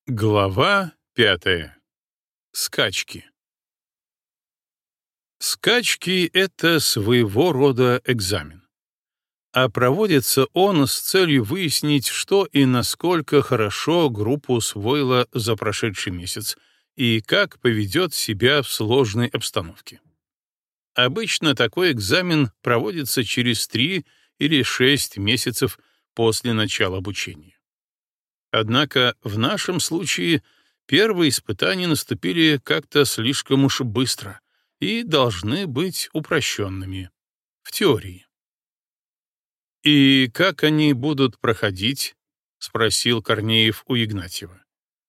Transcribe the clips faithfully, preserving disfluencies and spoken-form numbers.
Глава пятая. Скачки. Скачки — это своего рода экзамен. А проводится он с целью выяснить, что и насколько хорошо группа усвоила за прошедший месяц и как поведет себя в сложной обстановке. Обычно такой экзамен проводится через три или шесть месяцев после начала обучения. Однако в нашем случае первые испытания наступили как-то слишком уж быстро и должны быть упрощенными в теории. «И как они будут проходить?» — спросил Корнеев у Игнатьева.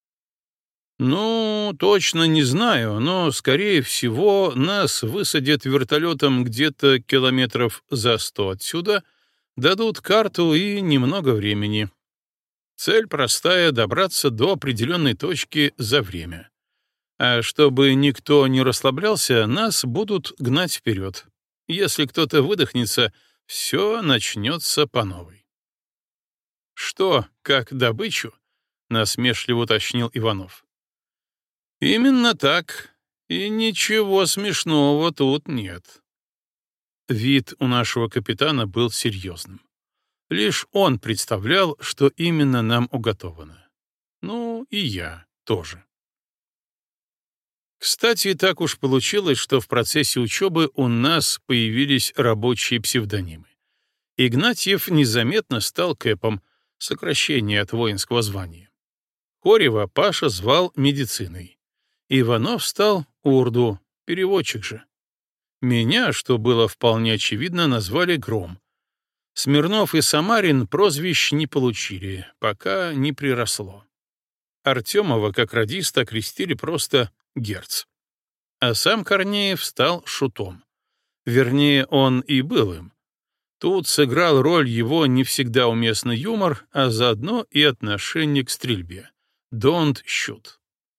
«Ну, точно не знаю, но, скорее всего, нас высадят вертолетом где-то километров за сто отсюда, дадут карту и немного времени. Цель простая — добраться до определенной точки за время. А чтобы никто не расслаблялся, нас будут гнать вперед. Если кто-то выдохнется, все начнется по новой». «Что, как добычу?» — насмешливо уточнил Иванов. «Именно так. И ничего смешного тут нет». Вид у нашего капитана был серьезным. Лишь он представлял, что именно нам уготовано. Ну, и я тоже. Кстати, так уж получилось, что в процессе учебы у нас появились рабочие псевдонимы. Игнатьев незаметно стал Кэпом, сокращение от воинского звания. Корева Паша звал медициной. Иванов стал Урду, переводчик же. Меня, что было вполне очевидно, назвали Гром. Смирнов и Самарин прозвищ не получили, пока не приросло. Артемова, как радиста, окрестили просто Герц. А сам Корнеев стал Шутом. Вернее, он и был им. Тут сыграл роль его не всегда уместный юмор, а заодно и отношение к стрельбе. Don't shoot.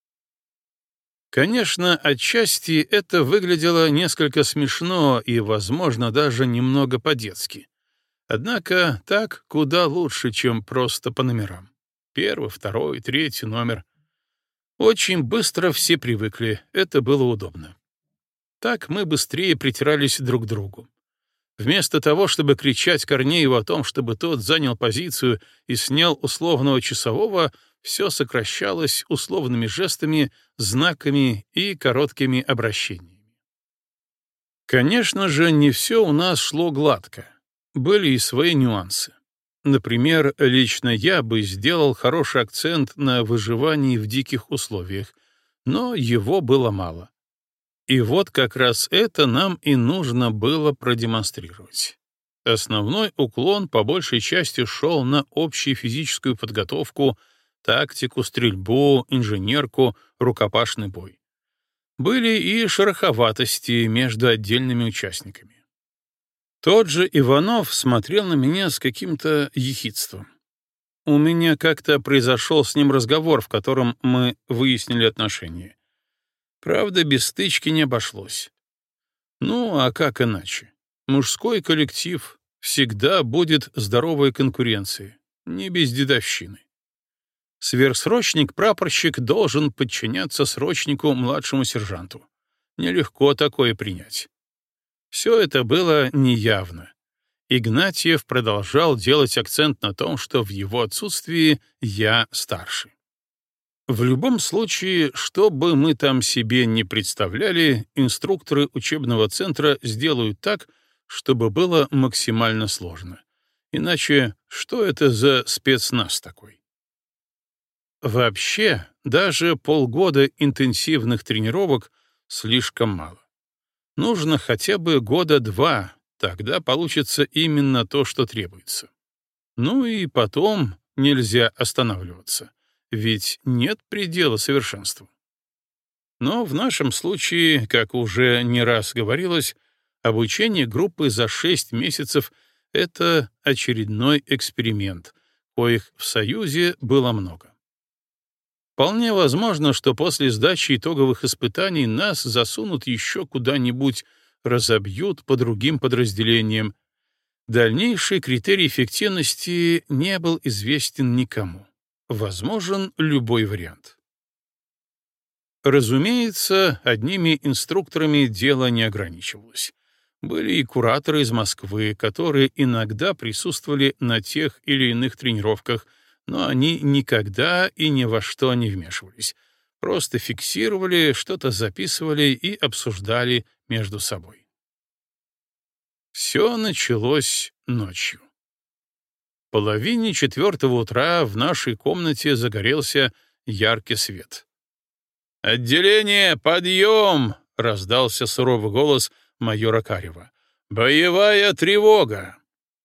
Конечно, отчасти это выглядело несколько смешно и, возможно, даже немного по-детски. Однако так куда лучше, чем просто по номерам. Первый, второй, третий номер. Очень быстро все привыкли, это было удобно. Так мы быстрее притирались друг к другу. Вместо того, чтобы кричать Корнееву о том, чтобы тот занял позицию и снял условного часового, все сокращалось условными жестами, знаками и короткими обращениями. Конечно же, не все у нас шло гладко. Были и свои нюансы. Например, лично я бы сделал хороший акцент на выживании в диких условиях, но его было мало. И вот как раз это нам и нужно было продемонстрировать. Основной уклон по большей части шел на общую физическую подготовку, тактику, стрельбу, инженерку, рукопашный бой. Были и шероховатости между отдельными участниками. Тот же Иванов смотрел на меня с каким-то ехидством. У меня как-то произошел с ним разговор, в котором мы выяснили отношения. Правда, без стычки не обошлось. Ну, а как иначе? Мужской коллектив, всегда будет здоровая конкуренция, не без дедовщины. Сверхсрочник-прапорщик должен подчиняться срочнику-младшему сержанту. Нелегко такое принять. Все это было неявно. Игнатьев продолжал делать акцент на том, что в его отсутствии я старше. В любом случае, что бы мы там себе не представляли, инструкторы учебного центра сделают так, чтобы было максимально сложно. Иначе что это за спецназ такой? Вообще, даже полгода интенсивных тренировок слишком мало. Нужно хотя бы года два, тогда получится именно то, что требуется. Ну и потом нельзя останавливаться, ведь нет предела совершенству. Но в нашем случае, как уже не раз говорилось, обучение группы за шесть месяцев — это очередной эксперимент, коих в Союзе было много. Вполне возможно, что после сдачи итоговых испытаний нас засунут еще куда-нибудь, разобьют по другим подразделениям. Дальнейший критерий эффективности не был известен никому. возможен любой вариант. Разумеется, одними инструкторами дело не ограничивалось. Были и кураторы из Москвы, которые иногда присутствовали на тех или иных тренировках, но они никогда и ни во что не вмешивались, просто фиксировали, что-то записывали и обсуждали между собой. Все началось ночью. В половине четвертого утра в нашей комнате загорелся яркий свет. «Отделение, подъем!» — раздался суровый голос майора Карева. «Боевая тревога!»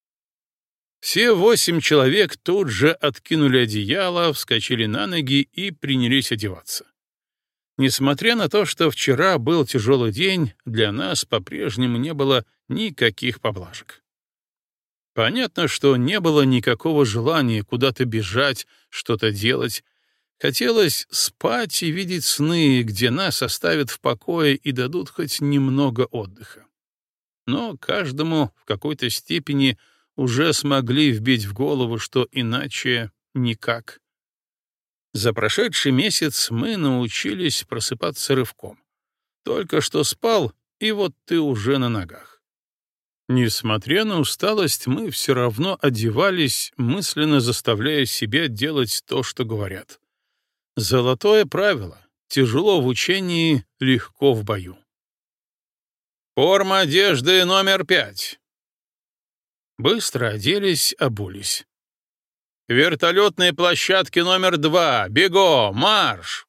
Все восемь человек тут же откинули одеяло, вскочили на ноги и принялись одеваться. Несмотря на то, что вчера был тяжелый день, для нас по-прежнему не было никаких поблажек. Понятно, что не было никакого желания куда-то бежать, что-то делать. Хотелось спать и видеть сны, где нас оставят в покое и дадут хоть немного отдыха. Но каждому в какой-то степени уже смогли вбить в голову, что иначе никак. За прошедший месяц мы научились просыпаться рывком. Только что спал, и вот ты уже на ногах. Несмотря на усталость, мы все равно одевались, мысленно заставляя себя делать то, что говорят. Золотое правило — тяжело в учении, легко в бою. «Форма одежды номер пять». Быстро оделись, обулись. «Вертолетные площадки номер два. Бегом! Марш!»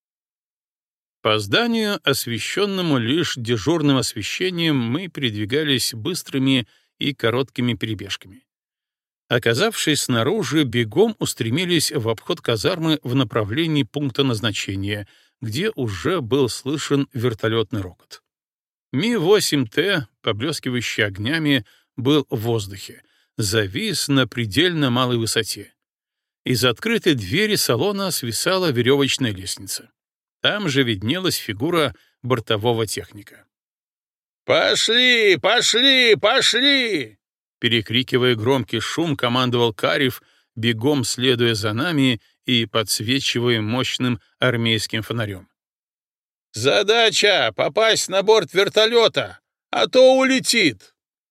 По зданию, освещенному лишь дежурным освещением, мы передвигались быстрыми и короткими перебежками. Оказавшись снаружи, бегом устремились в обход казармы в направлении пункта назначения, где уже был слышен вертолетный рокот. Ми восемь Т, поблескивающий огнями, был в воздухе, завис на предельно малой высоте. Из открытой двери салона свисала веревочная лестница. Там же виднелась фигура бортового техника. «Пошли, пошли, пошли!» Перекрикивая громкий шум, командовал Карев, бегом следуя за нами и подсвечивая мощным армейским фонарем. «Задача — попасть на борт вертолета, а то улетит!»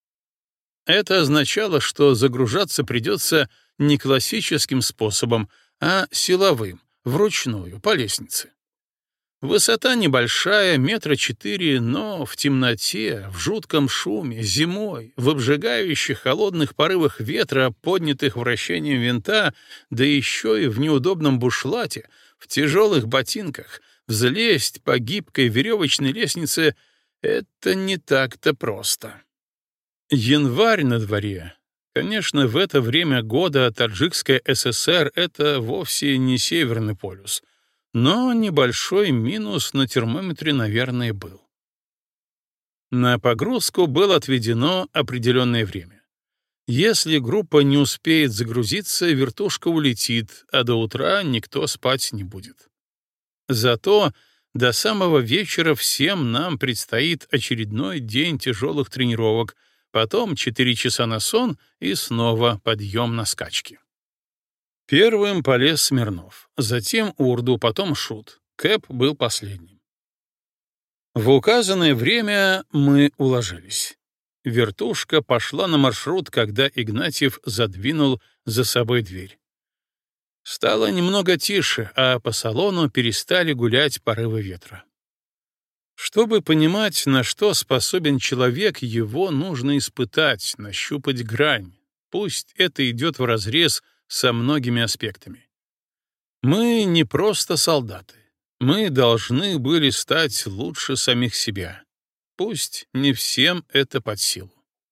Это означало, что загружаться придется не классическим способом, а силовым, вручную, по лестнице. Высота небольшая, метра четыре, но в темноте, в жутком шуме, зимой, в обжигающих холодных порывах ветра, поднятых вращением винта, да еще и в неудобном бушлате, в тяжелых ботинках, взлезть по гибкой веревочной лестнице — это не так-то просто. Январь на дворе. Конечно, в это время года Таджикская ССР — это вовсе не Северный полюс, но небольшой минус на термометре, наверное, был. На погрузку было отведено определенное время. Если группа не успеет загрузиться, вертушка улетит, а до утра никто спать не будет. Зато до самого вечера всем нам предстоит очередной день тяжелых тренировок, потом четыре часа на сон и снова подъем на скачки. Первым полез Смирнов, затем Урду, потом Шут. Кэп был последним. В указанное время мы уложились. Вертушка пошла на маршрут, когда Игнатьев задвинул за собой дверь. Стало немного тише, а по салону перестали гулять порывы ветра. Чтобы понимать, на что способен человек, его нужно испытать, нащупать грань. Пусть это идет вразрез со многими аспектами. Мы не просто солдаты. Мы должны были стать лучше самих себя. Пусть не всем это под силу.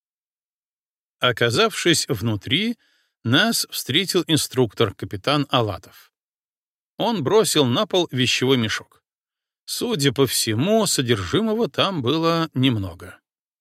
Оказавшись внутри, нас встретил инструктор, капитан Алатов. Он бросил на пол вещевой мешок. Судя по всему, содержимого там было немного.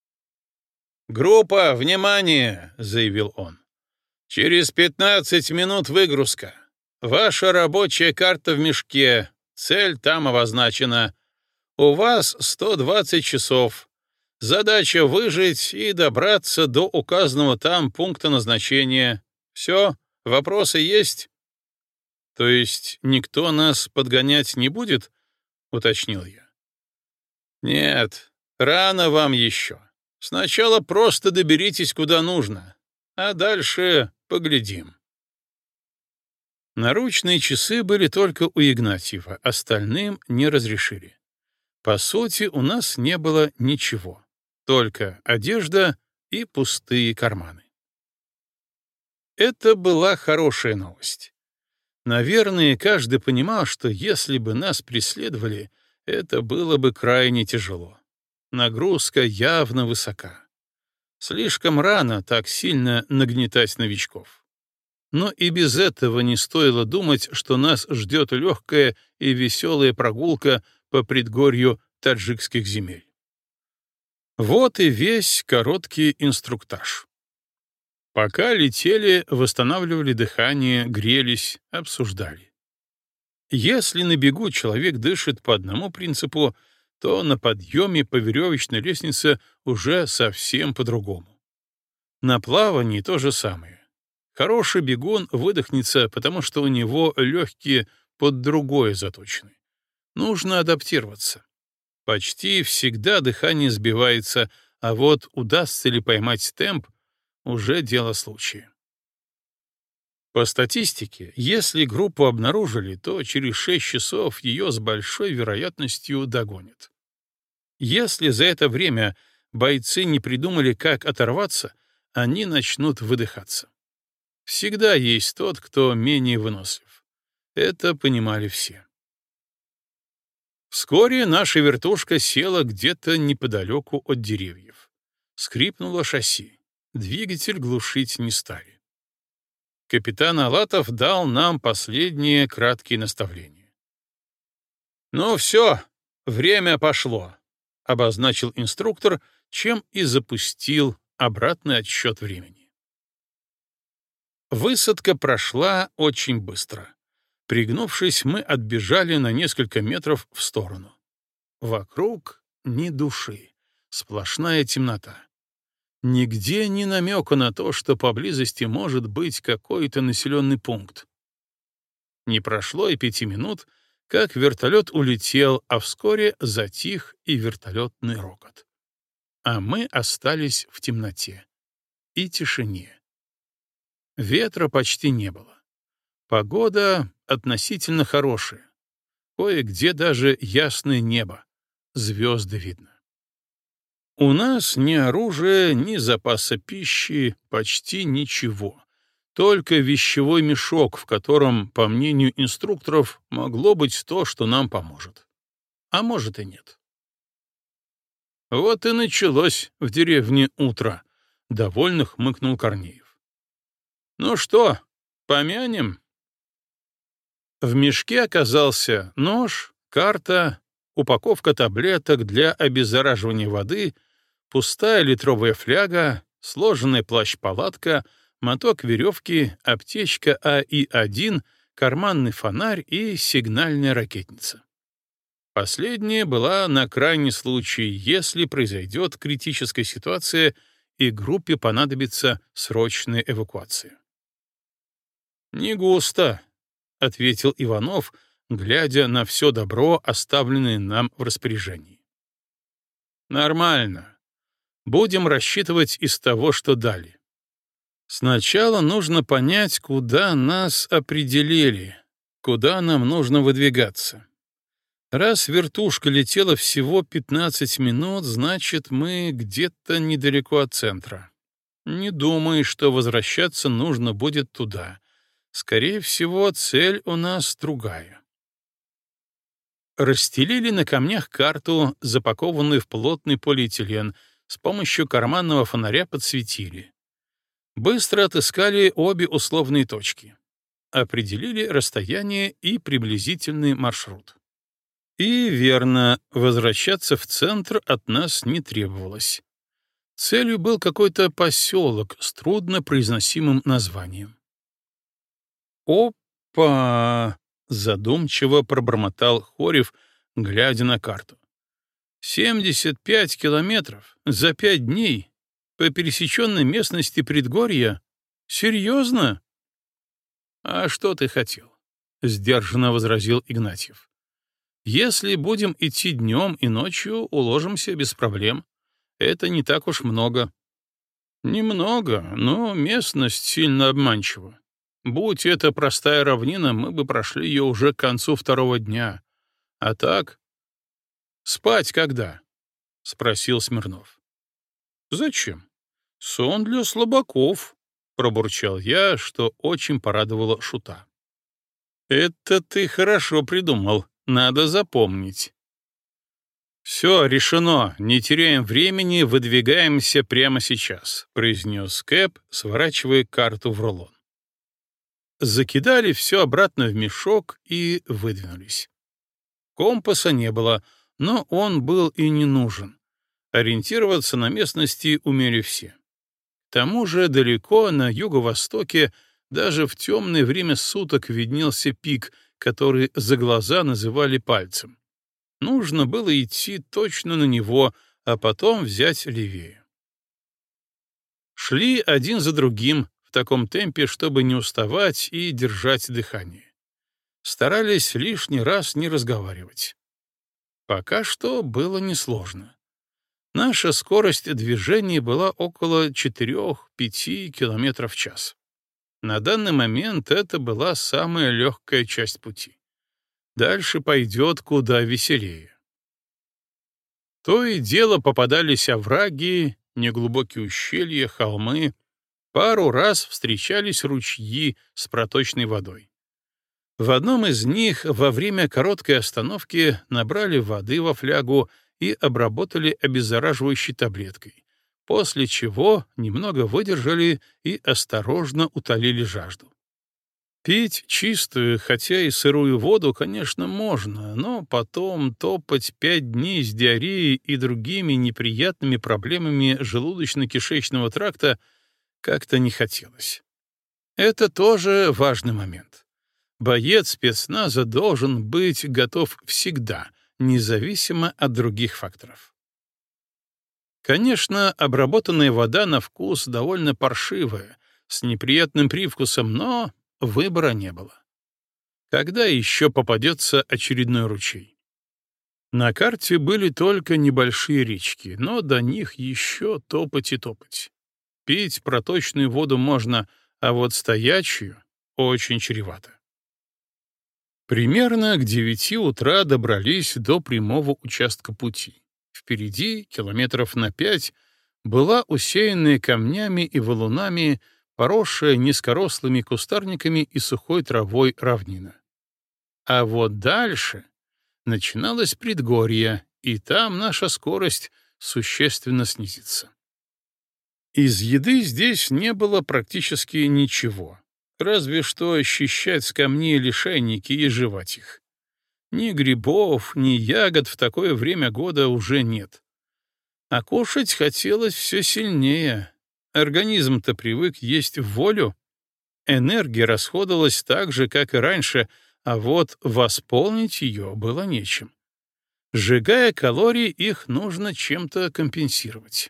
«Группа, внимание!» — заявил он. «Через пятнадцать минут выгрузка. Ваша рабочая карта в мешке. Цель там обозначена. У вас сто двадцать часов. Задача — выжить и добраться до указанного там пункта назначения. Все? Вопросы есть?» То есть никто нас подгонять не будет? Уточнил я. Нет, рано вам еще. Сначала просто доберитесь куда нужно, а дальше поглядим. Наручные часы были только у Игнатьева, остальным не разрешили. По сути, у нас не было ничего, только одежда и пустые карманы. Это была хорошая новость. Наверное, каждый понимал, что если бы нас преследовали, это было бы крайне тяжело. Нагрузка явно высока. Слишком рано так сильно нагнетать новичков. Но и без этого не стоило думать, что нас ждет легкая и веселая прогулка по предгорью таджикских земель. Вот и весь короткий инструктаж. Пока летели, восстанавливали дыхание, грелись, обсуждали. Если на бегу человек дышит по одному принципу, то на подъеме по веревочной лестнице уже совсем по-другому. На плавании то же самое. Хороший бегун выдохнется, потому что у него легкие под другое заточены. Нужно адаптироваться. Почти всегда дыхание сбивается, а вот удастся ли поймать темп — уже дело случая. По статистике, если группу обнаружили, то через шесть часов ее с большой вероятностью догонят. Если за это время бойцы не придумали, как оторваться, они начнут выдыхаться. Всегда есть тот, кто менее вынослив. Это понимали все. Вскоре наша вертушка села где-то неподалеку от деревьев. Скрипнуло шасси. Двигатель глушить не стали. Капитан Алатов дал нам последние краткие наставления. «Ну все, время пошло», — обозначил инструктор, чем и запустил обратный отсчет времени. Высадка прошла очень быстро. Пригнувшись, мы отбежали на несколько метров в сторону. Вокруг ни души, сплошная темнота. Нигде ни намека на то, что поблизости может быть какой-то населенный пункт. Не прошло и пяти минут, как вертолет улетел, а вскоре затих и вертолетный рокот. А мы остались в темноте и тишине. Ветра почти не было. Погода относительно хорошая. Кое-где даже ясное небо, звезды видно. У нас ни оружия, ни запаса пищи, почти ничего. Только вещевой мешок, в котором, по мнению инструкторов, могло быть то, что нам поможет. А может и нет. Вот и началось в деревне утро, — довольно хмыкнул Корнеев. Ну что, помянем? В мешке оказался нож, карта, упаковка таблеток для обеззараживания воды, пустая литровая фляга, сложенная плащ-палатка, моток веревки, аптечка А И один, карманный фонарь и сигнальная ракетница. Последняя была на крайний случай, если произойдет критическая ситуация и группе понадобится срочная эвакуация. «Не густо», — ответил Иванов, глядя на все добро, оставленное нам в распоряжении. «Нормально. Будем рассчитывать из того, что дали. Сначала нужно понять, куда нас определили, куда нам нужно выдвигаться. Раз вертушка летела всего пятнадцать минут, значит, мы где-то недалеко от центра. Не думаю, что возвращаться нужно будет туда. Скорее всего, цель у нас другая». Расстелили на камнях карту, запакованную в плотный полиэтилен, с помощью карманного фонаря подсветили. Быстро отыскали обе условные точки. Определили расстояние и приблизительный маршрут. И верно, возвращаться в центр от нас не требовалось. Целью был какой-то поселок с труднопроизносимым названием. «Опа!» — задумчиво пробормотал Хорев, глядя на карту. «семьдесят пять километров за пять дней по пересеченной местности предгорья? Серьезно?» «А что ты хотел? — сдержанно возразил Игнатьев. «Если будем идти днем и ночью, уложимся без проблем. Это не так уж много». «Немного, но местность сильно обманчива. Будь это простая равнина, мы бы прошли ее уже к концу второго дня. А так...» «Спать когда?» — спросил Смирнов. «Зачем? Сон для слабаков», — пробурчал я, что очень порадовало Шута. «Это ты хорошо придумал, надо запомнить». «Все, решено, не теряем времени, выдвигаемся прямо сейчас», — произнес Кэп, сворачивая карту в рулон. Закидали все обратно в мешок и выдвинулись. Компаса не было, но он был и не нужен. Ориентироваться на местности умели все. К тому же далеко на юго-востоке даже в темное время суток виднелся пик, который за глаза называли пальцем. Нужно было идти точно на него, а потом взять левее. Шли один за другим в таком темпе, чтобы не уставать и держать дыхание. Старались лишний раз не разговаривать. Пока что было несложно. Наша скорость движения была около четыре-пять километров в час. На данный момент это была самая легкая часть пути. Дальше пойдет куда веселее. То и дело попадались овраги, неглубокие ущелья, холмы. Пару раз встречались ручьи с проточной водой. В одном из них во время короткой остановки набрали воды во флягу и обработали обеззараживающей таблеткой, после чего немного выдержали и осторожно утолили жажду. Пить чистую, хотя и сырую воду, конечно, можно, но потом топать пять дней с диареей и другими неприятными проблемами желудочно-кишечного тракта как-то не хотелось. Это тоже важный момент. Боец спецназа должен быть готов всегда, независимо от других факторов. Конечно, обработанная вода на вкус довольно паршивая, с неприятным привкусом, но выбора не было. Когда еще попадется очередной ручей? На карте были только небольшие речки, но до них еще топать и топать. Пить проточную воду можно, а вот стоячую очень чревато. Примерно к девяти утра добрались до прямого участка пути. Впереди, километров на пять, была усеянная камнями и валунами, поросшая низкорослыми кустарниками и сухой травой равнина. А вот дальше начиналось предгорье, и там наша скорость существенно снизится. Из еды здесь не было практически ничего, разве что счищать с камней лишайники и жевать их. Ни грибов, ни ягод в такое время года уже нет. А кушать хотелось все сильнее. Организм-то привык есть в волю. Энергия расходовалась так же, как и раньше, а вот восполнить ее было нечем. Сжигая калории, их нужно чем-то компенсировать.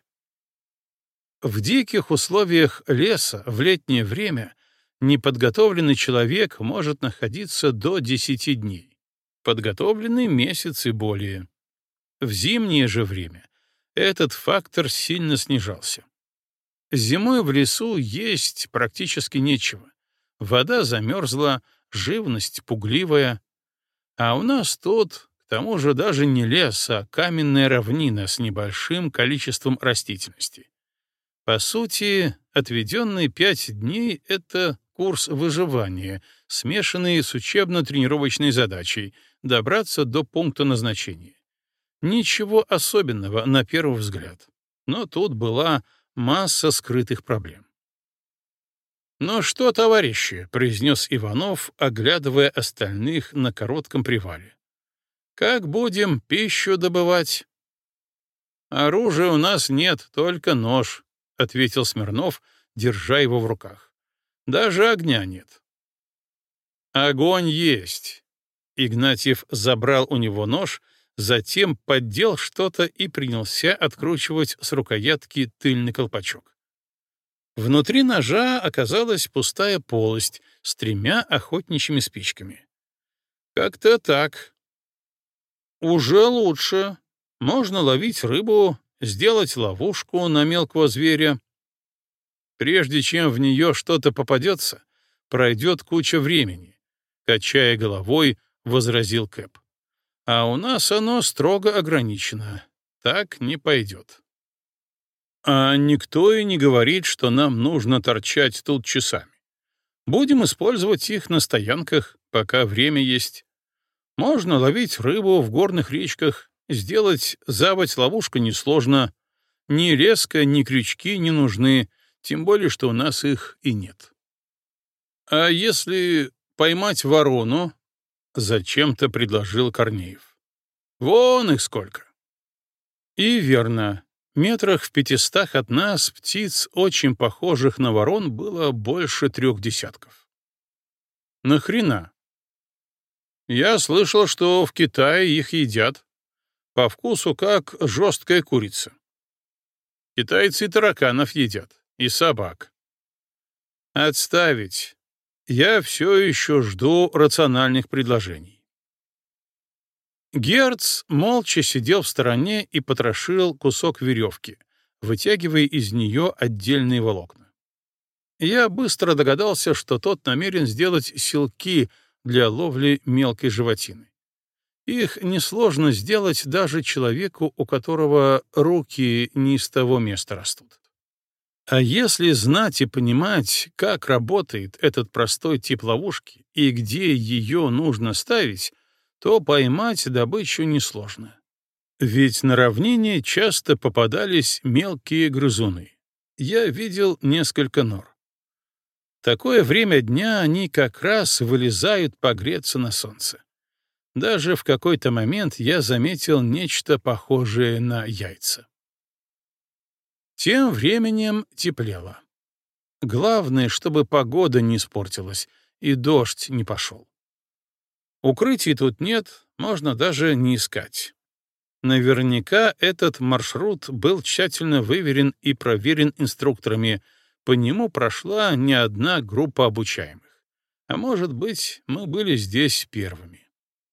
В диких условиях леса в летнее время неподготовленный человек может находиться до десяти дней, подготовленный — месяц и более. В зимнее же время этот фактор сильно снижался. Зимой в лесу есть практически нечего. Вода замерзла, живность пугливая. А у нас тут, к тому же, даже не лес, а каменная равнина с небольшим количеством растительности. По сути, отведенные пять дней — это курс выживания, смешанный с учебно-тренировочной задачей — добраться до пункта назначения. Ничего особенного на первый взгляд, но тут была масса скрытых проблем. «Ну что, товарищи», — произнес Иванов, оглядывая остальных на коротком привале, — «как будем пищу добывать?» «Оружия у нас нет, только нож», — ответил Смирнов, держа его в руках. «Даже огня нет». «Огонь есть». Игнатьев забрал у него нож, затем поддел что-то и принялся откручивать с рукоятки тыльный колпачок. Внутри ножа оказалась пустая полость с тремя охотничьими спичками. Как-то так. Уже лучше. Можно ловить рыбу, сделать ловушку на мелкого зверя. Прежде чем в нее что-то попадется, пройдет куча времени, — качая головой, возразил Кэп. А у нас оно строго ограничено. Так не пойдет. А никто и не говорит, что нам нужно торчать тут часами. Будем использовать их на стоянках, пока время есть. Можно ловить рыбу в горных речках, сделать заводь-ловушку несложно. Ни леска, ни крючки не нужны, тем более, что у нас их и нет. А если поймать ворону, — зачем-то предложил Корнеев. Вон их сколько. И верно. Метрах в пятистах от нас птиц, очень похожих на ворон, было больше трех десятков. Нахрена? Я слышал, что в Китае их едят. По вкусу как жесткая курица. Китайцы и тараканов едят, и собак. Отставить. Я все еще жду рациональных предложений. Герц молча сидел в стороне и потрошил кусок веревки, вытягивая из нее отдельные волокна. Я быстро догадался, что тот намерен сделать селки для ловли мелкой животины. Их несложно сделать даже человеку, у которого руки не из того места растут. А если знать и понимать, как работает этот простой тип ловушки и где ее нужно ставить, то поймать добычу несложно. Ведь на равнине часто попадались мелкие грызуны. Я видел несколько нор. В такое время дня они как раз вылезают погреться на солнце. Даже в какой-то момент я заметил нечто похожее на яйца. Тем временем теплело. Главное, чтобы погода не испортилась и дождь не пошел. Укрытий тут нет, можно даже не искать. Наверняка этот маршрут был тщательно выверен и проверен инструкторами, по нему прошла не одна группа обучаемых. А может быть, мы были здесь первыми.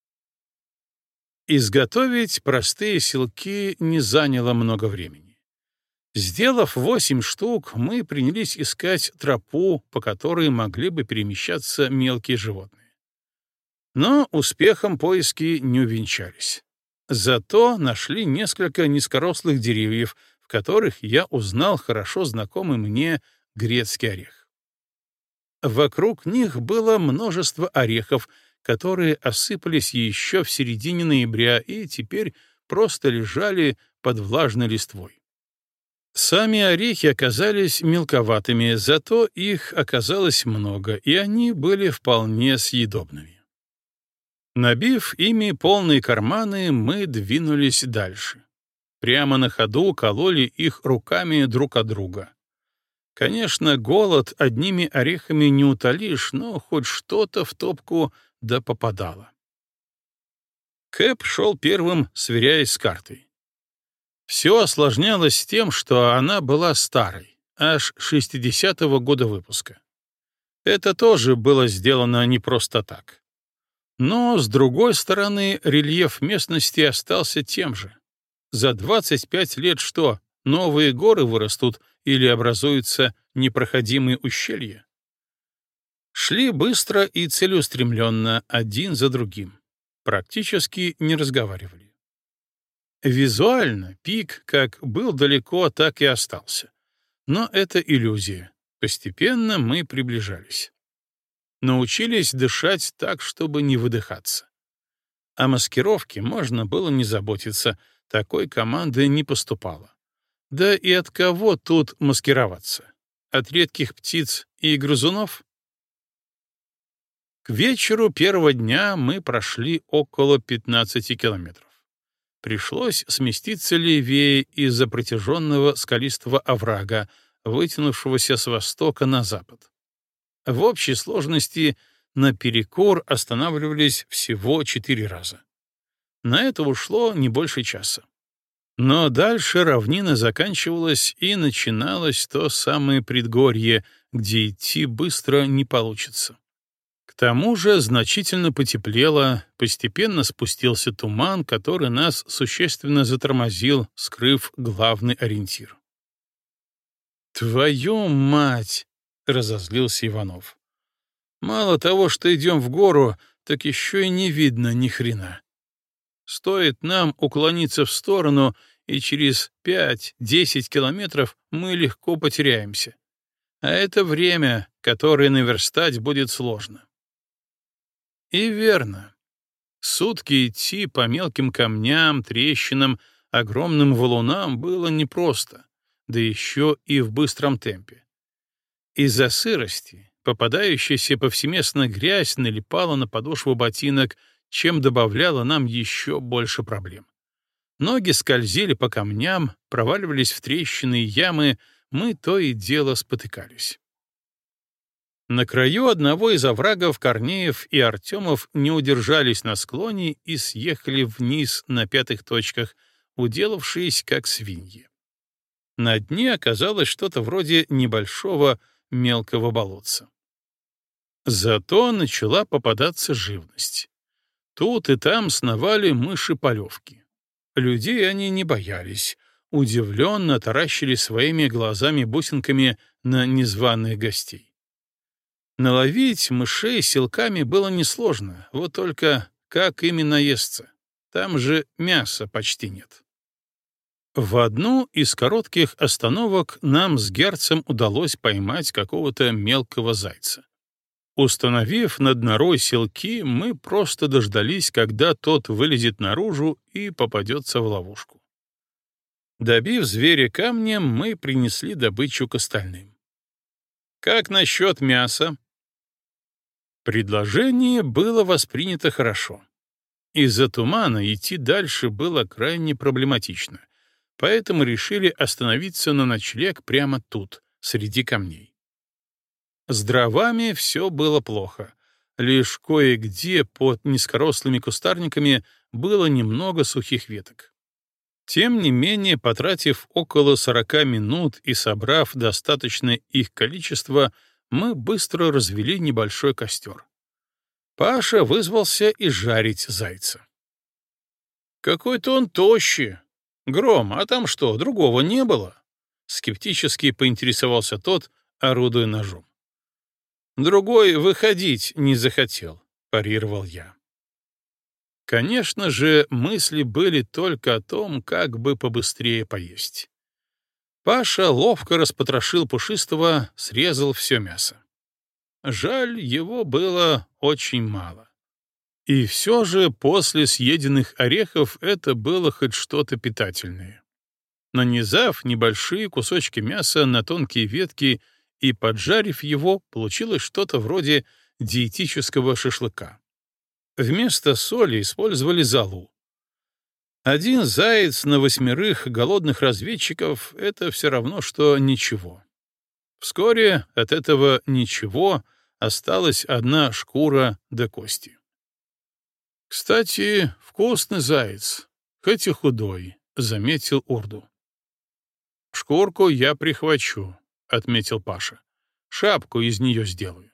Изготовить простые селки не заняло много времени. Сделав восемь штук, мы принялись искать тропу, по которой могли бы перемещаться мелкие животные. Но успехом поиски не увенчались. Зато нашли несколько низкорослых деревьев, в которых я узнал хорошо знакомый мне грецкий орех. Вокруг них было множество орехов, которые осыпались еще в середине ноября и теперь просто лежали под влажной листвой. Сами орехи оказались мелковатыми, зато их оказалось много, и они были вполне съедобными. Набив ими полные карманы, мы двинулись дальше. Прямо на ходу кололи их руками друг от друга. Конечно, голод одними орехами не утолишь, но хоть что-то в топку да попадало. Кэп шел первым, сверяясь с картой. Все осложнялось тем, что она была старой, аж шестидесятого года выпуска. Это тоже было сделано не просто так. Но, с другой стороны, рельеф местности остался тем же. За двадцать пять лет что, новые горы вырастут или образуются непроходимые ущелья? Шли быстро и целеустремленно, один за другим. Практически не разговаривали. Визуально пик как был далеко, так и остался. Но это иллюзия. Постепенно мы приближались. Научились дышать так, чтобы не выдыхаться. О маскировке можно было не заботиться, такой команды не поступало. Да и от кого тут маскироваться? От редких птиц и грызунов? К вечеру первого дня мы прошли около пятнадцати километров. Пришлось сместиться левее из-за протяженного скалистого оврага, вытянувшегося с востока на запад. В общей сложности наперекор останавливались всего четыре раза. На это ушло не больше часа. Но дальше равнина заканчивалась, и начиналось то самое предгорье, где идти быстро не получится. К тому же значительно потеплело, постепенно спустился туман, который нас существенно затормозил, скрыв главный ориентир. «Твою мать!» — разозлился Иванов. «Мало того, что идем в гору, так еще и не видно ни хрена. Стоит нам уклониться в сторону, и через пять-десять километров мы легко потеряемся. А это время, которое наверстать будет сложно». И верно. Сутки идти по мелким камням, трещинам, огромным валунам было непросто, да еще и в быстром темпе. Из-за сырости попадающаяся повсеместно грязь налипала на подошву ботинок, чем добавляла нам еще больше проблем. Ноги скользили по камням, проваливались в трещины и ямы, мы то и дело спотыкались. На краю одного из оврагов Корнеев и Артемов не удержались на склоне и съехали вниз на пятых точках, уделавшись как свиньи. На дне оказалось что-то вроде небольшого мелкого болотца. Зато начала попадаться живность. Тут и там сновали мыши-полевки. Людей они не боялись, удивленно таращили своими глазами-бусинками на незваных гостей. Наловить мышей силками было несложно, вот только как именно естся? Там же мяса почти нет. В одну из коротких остановок нам с Герцем удалось поймать какого-то мелкого зайца. Установив над норой селки, мы просто дождались, когда тот вылезет наружу и попадется в ловушку. Добив зверя камнем, мы принесли добычу к остальным. «Как насчет мяса?» Предложение было воспринято хорошо. Из-за тумана идти дальше было крайне проблематично, поэтому решили остановиться на ночлег прямо тут, среди камней. С дровами все было плохо. Лишь кое-где под низкорослыми кустарниками было немного сухих веток. Тем не менее, потратив около сорока минут и собрав достаточное их количество, мы быстро развели небольшой костер. Паша вызвался и жарить зайца. «Какой-то он тощий. Гром, а там что, другого не было?» Скептически поинтересовался тот, орудуя ножом. «Другой выходить не захотел», — парировал я. Конечно же, мысли были только о том, как бы побыстрее поесть. Паша ловко распотрошил пушистого, срезал все мясо. Жаль, его было очень мало. И все же после съеденных орехов это было хоть что-то питательное. Нанизав небольшие кусочки мяса на тонкие ветки и поджарив его, получилось что-то вроде диетического шашлыка. Вместо соли использовали золу. Один заяц на восьмерых голодных разведчиков — это все равно, что ничего. Вскоре от этого ничего осталась одна шкура до кости. «Кстати, вкусный заяц, хоть и худой», — заметил Урду. «Шкурку я прихвачу», — отметил Паша. «Шапку из нее сделаю».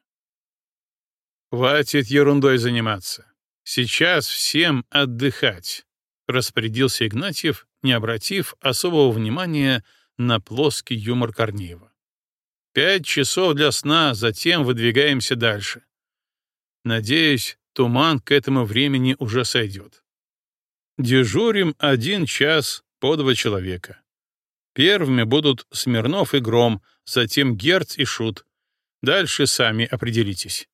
«Хватит ерундой заниматься. Сейчас всем отдыхать», — распорядился Игнатьев, не обратив особого внимания на плоский юмор Корнеева. «Пять часов для сна, затем выдвигаемся дальше. Надеюсь, туман к этому времени уже сойдет. Дежурим один час по два человека. Первыми будут Смирнов и Гром, затем Герц и Шут. Дальше сами определитесь».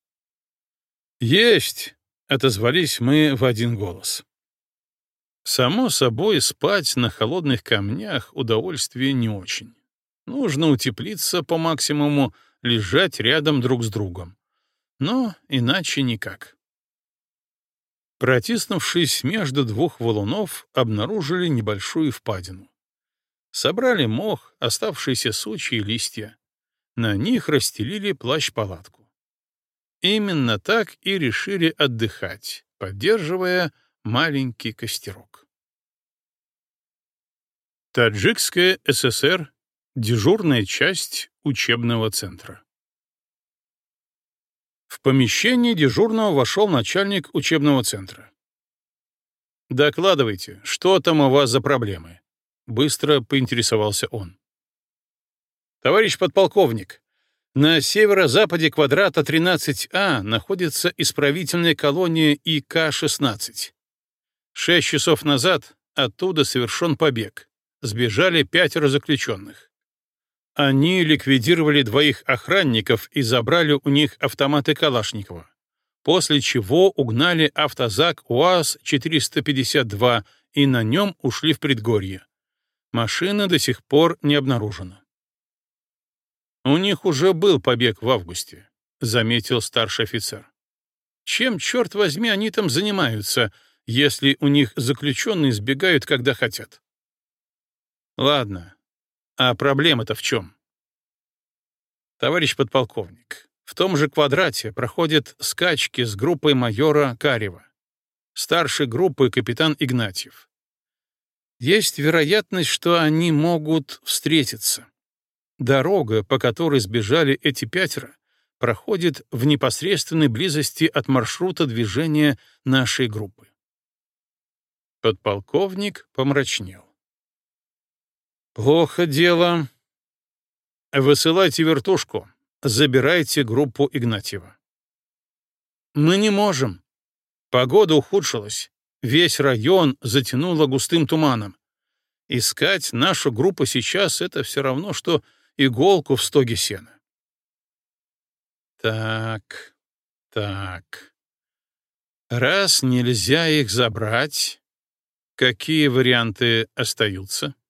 «Есть!» — отозвались мы в один голос. Само собой, спать на холодных камнях удовольствие не очень. Нужно утеплиться по максимуму, лежать рядом друг с другом. Но иначе никак. Протиснувшись между двух валунов, обнаружили небольшую впадину. Собрали мох, оставшиеся сучья и листья. На них расстелили плащ-палатку. Именно так и решили отдыхать, поддерживая маленький костерок. Таджикская ССР. Дежурная часть учебного центра. В помещение дежурного вошел начальник учебного центра. «Докладывайте, что там у вас за проблемы?» — быстро поинтересовался он. «Товарищ подполковник, на северо-западе квадрата тринадцать А находится исправительная колония И К шестнадцать. Шесть часов назад оттуда совершен побег. Сбежали пятеро заключенных. Они ликвидировали двоих охранников и забрали у них автоматы Калашникова, после чего угнали автозак УАЗ четыреста пятьдесят два и на нем ушли в предгорье. Машина до сих пор не обнаружена. «У них уже был побег в августе», — заметил старший офицер. «Чем, черт возьми, они там занимаются, если у них заключенные сбегают, когда хотят?» «Ладно, а проблема-то в чем?» «Товарищ подполковник, в том же квадрате проходят скачки с группой майора Карева, старшей группы капитан Игнатьев. Есть вероятность, что они могут встретиться. Дорога, по которой сбежали эти пятеро, проходит в непосредственной близости от маршрута движения нашей группы». Подполковник помрачнел. «Плохо дело. Высылайте вертушку, забирайте группу Игнатьева». «Мы не можем. Погода ухудшилась, весь район затянуло густым туманом. Искать нашу группу сейчас — это все равно, что иголку в стоге сена». «Так, так. Раз нельзя их забрать, какие варианты остаются?»